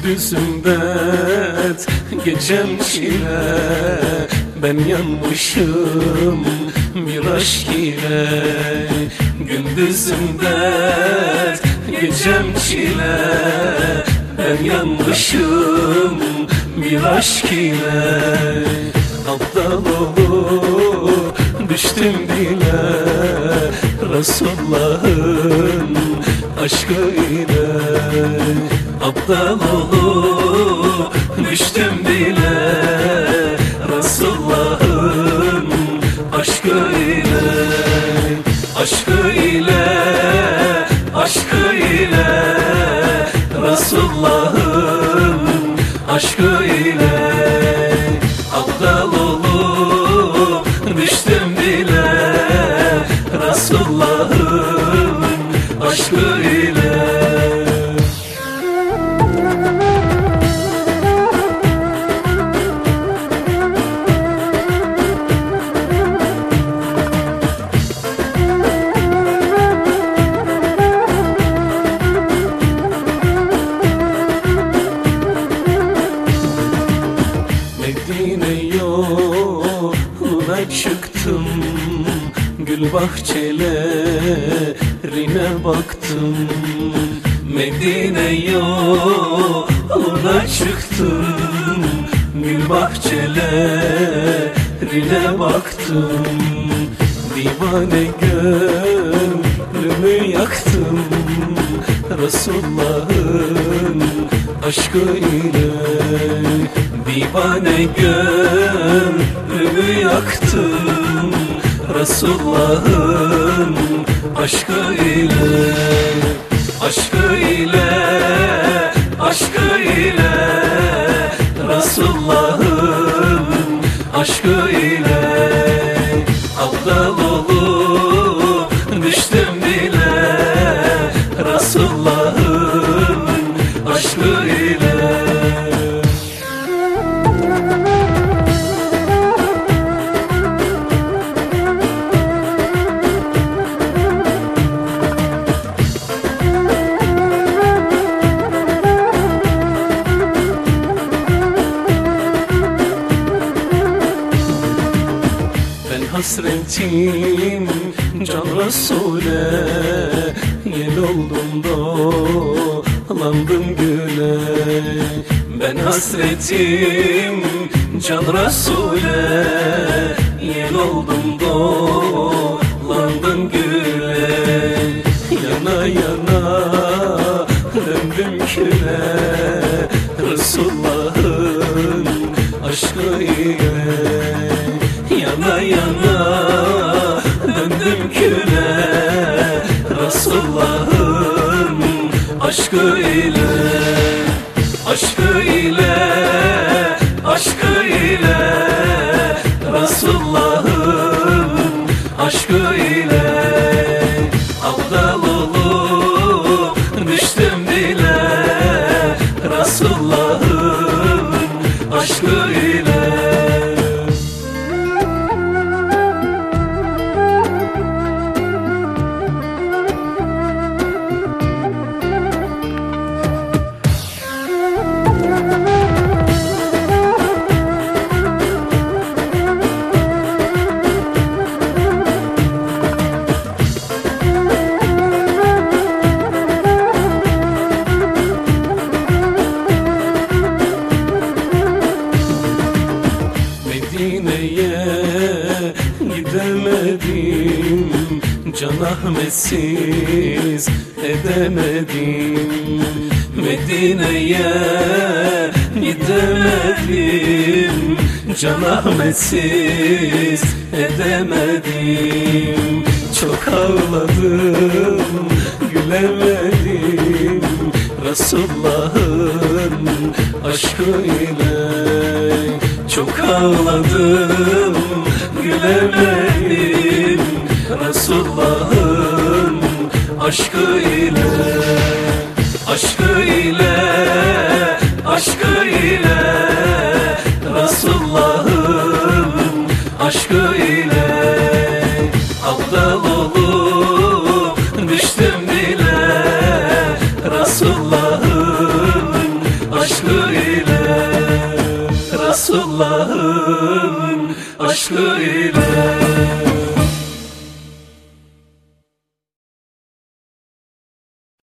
Gündüzüm dert, gecem çile, ben yanmışım bir aşk ile. Gündüzüm dert, gecem çile, ben yanmışım bir aşk ile. Aptal olup düştüm dile, Resulullah'ın aşkı ile. Aptal olup düştüm dile, Resulullah'ın aşkı ile. Aşkı ile, aşkı ile, Resulullah'ın aşkı ile. Aptal olup düştüm dile, Resulullah'ın aşkı ile. Medine yoluna çıktım, gül bahçelerine baktım. Medine yoluna çıktım, gül bahçelerine baktım. Divane gönlümü yaktım, Resulullah'ın aşkı ile. Divane gönlümü yaktım, Resulullah'ın aşkı ile. Aşkı ile, aşkı ile, Resulullah'ın aşkı ile. Aptal olup düştüm dile, Resulullah'ın aşkı ile. Hasretim can Resul'e, yel oldum dolandım güle. Ben hasretim can Resul'e, yel oldum dolandım güle. Yana yana döndüm küle, Resulullah'ın aşkı ile. Yana yana döndüm küle, Resulullah'ın aşkı ile. Aşkı ile, aşkı ile, Resulullah'ın aşkı ile. Aptal olup düştüm dile, Resulullah'ın aşkı ile. Medine'ye gidemedim, can Ahmetsiz edemedim. Medine'ye gidemedim, can Ahmetsiz edemedim. Çok ağladım, gülemedim, Resulullah'ın aşkı ile. Çok ağladım, gülemedim, Resulullah'ın aşkı ile. Aşkı ile, aşkı ile, Resulullah'ın aşkı ile. Aptal olup düştüm dile, Resulullah'ın aşkı ile Resulullah'ın aşkı ile